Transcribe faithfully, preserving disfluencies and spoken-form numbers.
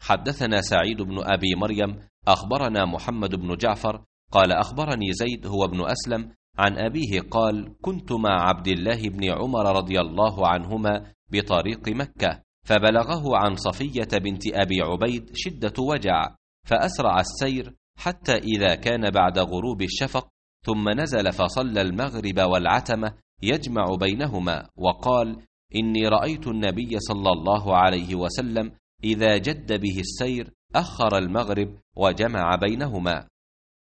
حدثنا سعيد بن أبي مريم أخبرنا محمد بن جعفر قال أخبرني زيد هو ابن أسلم عن أبيه قال كنت مع عبد الله بن عمر رضي الله عنهما بطريق مكة، فبلغه عن صفية بنت أبي عبيد شدة وجع، فأسرع السير حتى إذا كان بعد غروب الشفق، ثم نزل فصلى المغرب والعتمة يجمع بينهما، وقال إني رأيت النبي صلى الله عليه وسلم إذا جد به السير أخر المغرب وجمع بينهما.